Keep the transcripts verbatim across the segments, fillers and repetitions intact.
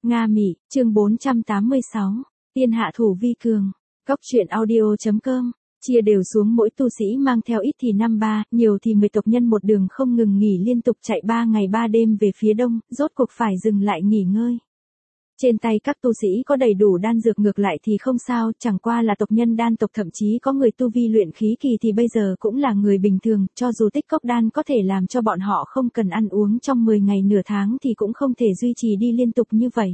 Nga Mị, chương bốn trăm tám mươi sáu, Tiên hạ thủ vi cường. Góc truyện audio.com, chia đều xuống mỗi tu sĩ mang theo ít thì năm ba, nhiều thì mười tộc nhân một đường không ngừng nghỉ liên tục chạy ba ngày ba đêm về phía đông, rốt cuộc phải dừng lại nghỉ ngơi. Trên tay các tu sĩ có đầy đủ đan dược ngược lại thì không sao, chẳng qua là tộc nhân đan tộc thậm chí có người tu vi luyện khí kỳ thì bây giờ cũng là người bình thường, cho dù tích cốc đan có thể làm cho bọn họ không cần ăn uống trong mười ngày nửa tháng thì cũng không thể duy trì đi liên tục như vậy.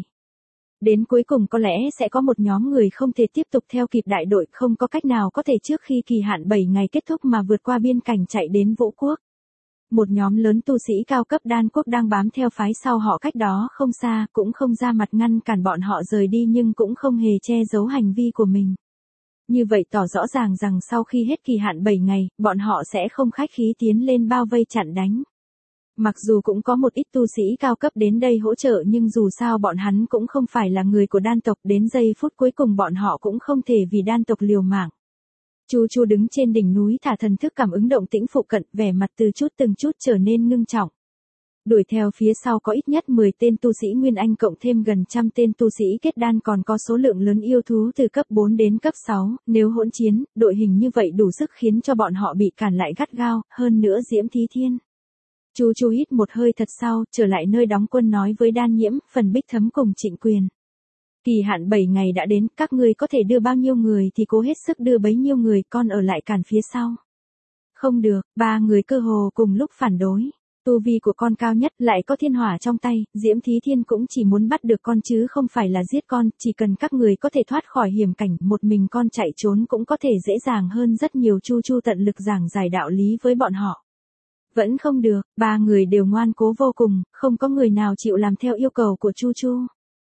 Đến cuối cùng có lẽ sẽ có một nhóm người không thể tiếp tục theo kịp đại đội, không có cách nào có thể trước khi kỳ hạn bảy ngày kết thúc mà vượt qua biên cảnh chạy đến Vũ Quốc. Một nhóm lớn tu sĩ cao cấp đan quốc đang bám theo phái sau họ cách đó không xa, cũng không ra mặt ngăn cản bọn họ rời đi nhưng cũng không hề che giấu hành vi của mình. Như vậy tỏ rõ ràng rằng sau khi hết kỳ hạn bảy ngày, bọn họ sẽ không khách khí tiến lên bao vây chặn đánh. Mặc dù cũng có một ít tu sĩ cao cấp đến đây hỗ trợ nhưng dù sao bọn hắn cũng không phải là người của đan tộc, đến giây phút cuối cùng bọn họ cũng không thể vì đan tộc liều mạng. Chu Chu đứng trên đỉnh núi thả thần thức cảm ứng động tĩnh phụ cận, vẻ mặt từ chút từng chút trở nên ngưng trọng. Đuổi theo phía sau có ít nhất mười tên tu sĩ Nguyên Anh cộng thêm gần trăm tên tu sĩ kết đan, còn có số lượng lớn yêu thú từ cấp bốn đến cấp sáu, nếu hỗn chiến, đội hình như vậy đủ sức khiến cho bọn họ bị cản lại gắt gao, hơn nữa Diễm Thí Thiên. Chu Chu hít một hơi thật sâu, trở lại nơi đóng quân nói với Đan Nhiễm, Phần Bích Thấm cùng Trịnh Quyền. Kỳ hạn bảy ngày đã đến, các ngươi có thể đưa bao nhiêu người thì cố hết sức đưa bấy nhiêu người, con ở lại cản phía sau. Không được, ba người cơ hồ cùng lúc phản đối. Tu vi của con cao nhất, lại có thiên hỏa trong tay, Diễm Thí Thiên cũng chỉ muốn bắt được con chứ không phải là giết con, chỉ cần các người có thể thoát khỏi hiểm cảnh, một mình con chạy trốn cũng có thể dễ dàng hơn rất nhiều. Chu Chu tận lực giảng giải đạo lý với bọn họ. Vẫn không được, ba người đều ngoan cố vô cùng, không có người nào chịu làm theo yêu cầu của Chu Chu.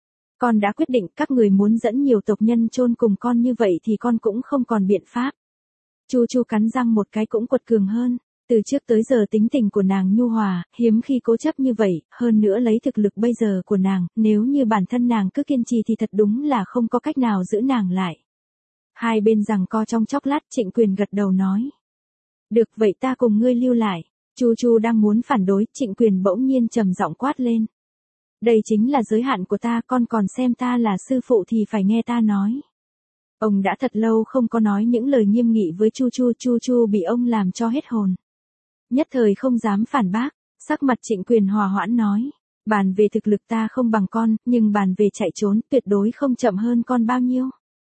Con đã quyết định các người muốn dẫn nhiều tộc nhân chôn cùng con như vậy thì con cũng không còn biện pháp. Chu Chu cắn răng một cái cũng quật cường hơn. Từ trước tới giờ tính tình của nàng nhu hòa, hiếm khi cố chấp như vậy, hơn nữa lấy thực lực bây giờ của nàng, nếu như bản thân nàng cứ kiên trì thì thật đúng là không có cách nào giữ nàng lại. Hai bên giằng co trong chốc lát, Trịnh Quyền gật đầu nói. Được, vậy ta cùng ngươi lưu lại. Chu Chu đang muốn phản đối, Trịnh Quyền bỗng nhiên trầm giọng quát lên. Đây chính là giới hạn của ta, con còn xem ta là sư phụ thì phải nghe ta nói. Ông đã thật lâu không có nói những lời nghiêm nghị với Chu Chu, Chu Chu bị ông làm cho hết hồn. Nhất thời không dám phản bác, sắc mặt Trịnh Quyền hòa hoãn nói. Bàn về thực lực ta không bằng con, nhưng bàn về chạy trốn tuyệt đối không chậm hơn con bao nhiêu.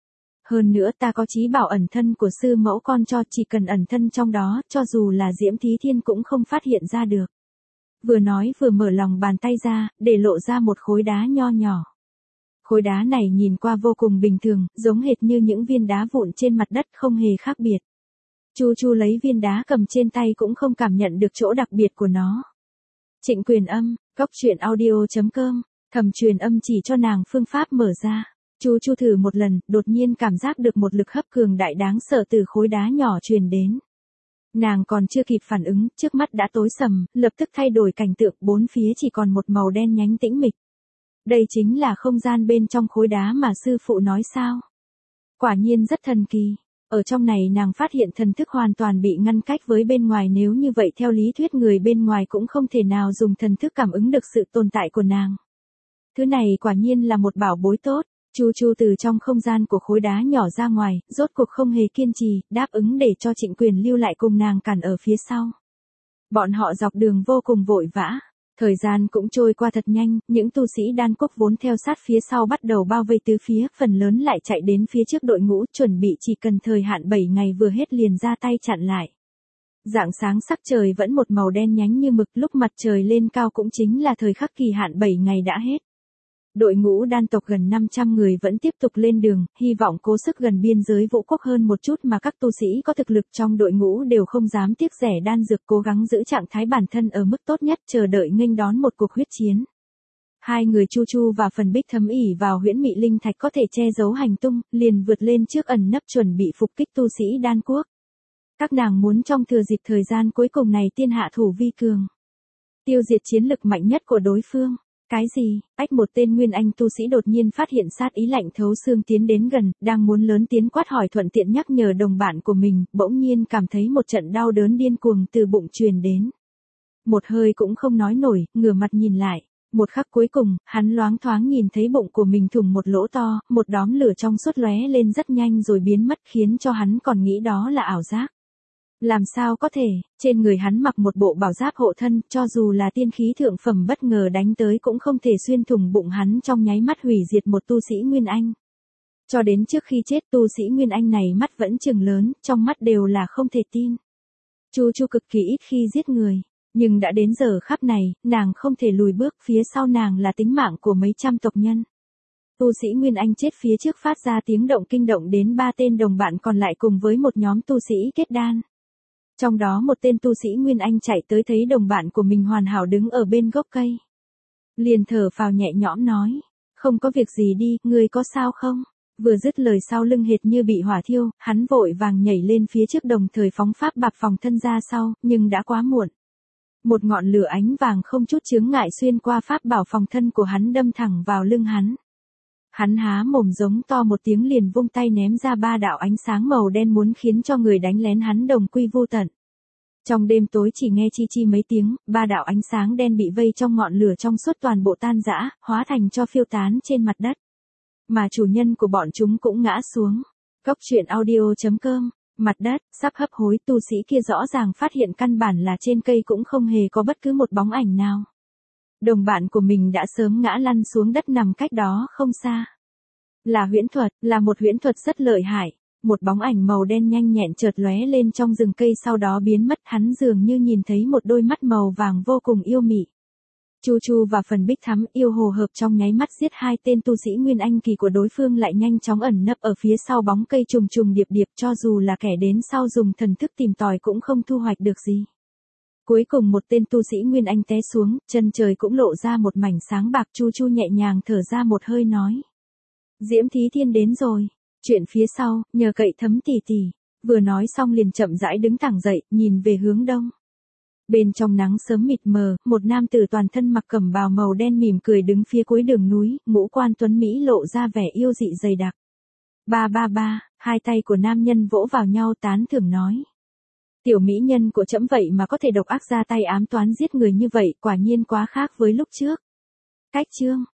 Hơn nữa ta có trí bảo ẩn thân của sư mẫu con cho, chỉ cần ẩn thân trong đó, cho dù là Diễm Thí Thiên cũng không phát hiện ra được. Vừa nói vừa mở lòng bàn tay ra, để lộ ra một khối đá nho nhỏ. Khối đá này nhìn qua vô cùng bình thường, giống hệt như những viên đá vụn trên mặt đất, không hề khác biệt. Chu Chu lấy viên đá cầm trên tay cũng không cảm nhận được chỗ đặc biệt của nó. Trịnh Quyền âm, góc truyện audio.com, thầm truyền âm chỉ cho nàng phương pháp mở ra. Chu Chu thử một lần, đột nhiên cảm giác được một lực hấp cường đại đáng sợ từ khối đá nhỏ truyền đến. Nàng còn chưa kịp phản ứng, trước mắt đã tối sầm, lập tức thay đổi cảnh tượng, bốn phía chỉ còn một màu đen nhánh tĩnh mịch. Đây chính là không gian bên trong khối đá mà sư phụ nói sao? Quả nhiên rất thần kỳ. Ở trong này nàng phát hiện thần thức hoàn toàn bị ngăn cách với bên ngoài, nếu như vậy theo lý thuyết người bên ngoài cũng không thể nào dùng thần thức cảm ứng được sự tồn tại của nàng. Thứ này quả nhiên là một bảo bối tốt. Chu Chu từ trong không gian của khối đá nhỏ ra ngoài, rốt cuộc không hề kiên trì, đáp ứng để cho Trịnh Quyền lưu lại cùng nàng cản ở phía sau. Bọn họ dọc đường vô cùng vội vã. Thời gian cũng trôi qua thật nhanh, những tu sĩ đan quốc vốn theo sát phía sau bắt đầu bao vây tứ phía, phần lớn lại chạy đến phía trước đội ngũ, chuẩn bị chỉ cần thời hạn bảy ngày vừa hết liền ra tay chặn lại. Rạng sáng sắc trời vẫn một màu đen nhánh như mực, lúc mặt trời lên cao cũng chính là thời khắc kỳ hạn bảy ngày đã hết. Đội ngũ đan tộc gần năm trăm người vẫn tiếp tục lên đường, hy vọng cố sức gần biên giới Vũ Quốc hơn một chút, mà các tu sĩ có thực lực trong đội ngũ đều không dám tiếc rẻ đan dược, cố gắng giữ trạng thái bản thân ở mức tốt nhất, chờ đợi nghênh đón một cuộc huyết chiến. Hai người Chu Chu và Phần Bích Thấm ỉ vào huyễn mị linh thạch có thể che giấu hành tung, liền vượt lên trước ẩn nấp chuẩn bị phục kích tu sĩ đan quốc. Các nàng muốn trong thừa dịp thời gian cuối cùng này tiên hạ thủ vi cường, tiêu diệt chiến lực mạnh nhất của đối phương. Cái gì? Ách, một tên Nguyên Anh tu sĩ đột nhiên phát hiện sát ý lạnh thấu xương tiến đến gần, đang muốn lớn tiếng quát hỏi thuận tiện nhắc nhở đồng bạn của mình, bỗng nhiên cảm thấy một trận đau đớn điên cuồng từ bụng truyền đến. Một hơi cũng không nói nổi, ngửa mặt nhìn lại, Một khắc cuối cùng, hắn loáng thoáng nhìn thấy bụng của mình thủng một lỗ to, một đóm lửa trong suốt lóe lên rất nhanh rồi biến mất khiến cho hắn còn nghĩ đó là ảo giác. Làm sao có thể, trên người hắn mặc một bộ bảo giáp hộ thân, cho dù là tiên khí thượng phẩm bất ngờ đánh tới cũng không thể xuyên thủng bụng hắn trong nháy mắt hủy diệt một tu sĩ Nguyên Anh. Cho đến trước khi chết tu sĩ Nguyên Anh này mắt vẫn trừng lớn, trong mắt đều là không thể tin. Chu Chu cực kỳ ít khi giết người, nhưng đã đến giờ khắc này, nàng không thể lùi bước, phía sau nàng là tính mạng của mấy trăm tộc nhân. Tu sĩ Nguyên Anh chết phía trước phát ra tiếng động kinh động đến ba tên đồng bạn còn lại cùng với một nhóm tu sĩ kết đan. Trong đó một tên tu sĩ Nguyên Anh chạy tới thấy đồng bạn của mình hoàn hảo đứng ở bên gốc cây. Liền thở phào nhẹ nhõm nói, không có việc gì đi, ngươi có sao không? Vừa dứt lời sau lưng hệt như bị hỏa thiêu, hắn vội vàng nhảy lên phía trước đồng thời phóng pháp bạc phòng thân ra sau, nhưng đã quá muộn. Một ngọn lửa ánh vàng không chút chướng ngại xuyên qua pháp bảo phòng thân của hắn đâm thẳng vào lưng hắn. Hắn há mồm giống to một tiếng liền vung tay ném ra ba đạo ánh sáng màu đen muốn khiến cho người đánh lén hắn đồng quy vô tận. Trong đêm tối chỉ nghe chi chi mấy tiếng, ba đạo ánh sáng đen bị vây trong ngọn lửa trong suốt toàn bộ tan rã, hóa thành cho phiêu tán trên mặt đất. Mà chủ nhân của bọn chúng cũng ngã xuống. Cốc truyện audio chấm com, mặt đất, sắp hấp hối tu sĩ kia rõ ràng phát hiện căn bản là trên cây cũng không hề có bất cứ một bóng ảnh nào. Đồng bạn của mình đã sớm ngã lăn xuống đất nằm cách đó không xa. Là huyễn thuật, là một huyễn thuật rất lợi hại. Một bóng ảnh màu đen nhanh nhẹn chợt lóe lên trong rừng cây sau đó biến mất, hắn dường như nhìn thấy một đôi mắt màu vàng vô cùng yêu mị. Chu Chu và Phần Bích Thắm yêu hồ hợp trong nháy mắt giết hai tên tu sĩ Nguyên Anh kỳ của đối phương lại nhanh chóng ẩn nấp ở phía sau bóng cây trùng trùng điệp điệp, cho dù là kẻ đến sau dùng thần thức tìm tòi cũng không thu hoạch được gì. Cuối cùng một tên tu sĩ Nguyên Anh té xuống, chân trời cũng lộ ra một mảnh sáng bạc. Chu Chu nhẹ nhàng thở ra một hơi nói. Diễm Thí Thiên đến rồi. Chuyện phía sau, nhờ cậy Thấm tỷ tỷ. Vừa nói xong liền chậm rãi đứng thẳng dậy, nhìn về hướng đông. Bên trong nắng sớm mịt mờ, một nam tử toàn thân mặc cẩm bào màu đen mỉm cười đứng phía cuối đường núi, ngũ quan tuấn Mỹ lộ ra vẻ yêu dị dày đặc. Ba ba ba, hai tay của nam nhân vỗ vào nhau tán thưởng nói. Tiểu mỹ nhân của trẫm vậy mà có thể độc ác ra tay ám toán giết người như vậy, quả nhiên quá khác với lúc trước. Cách chương.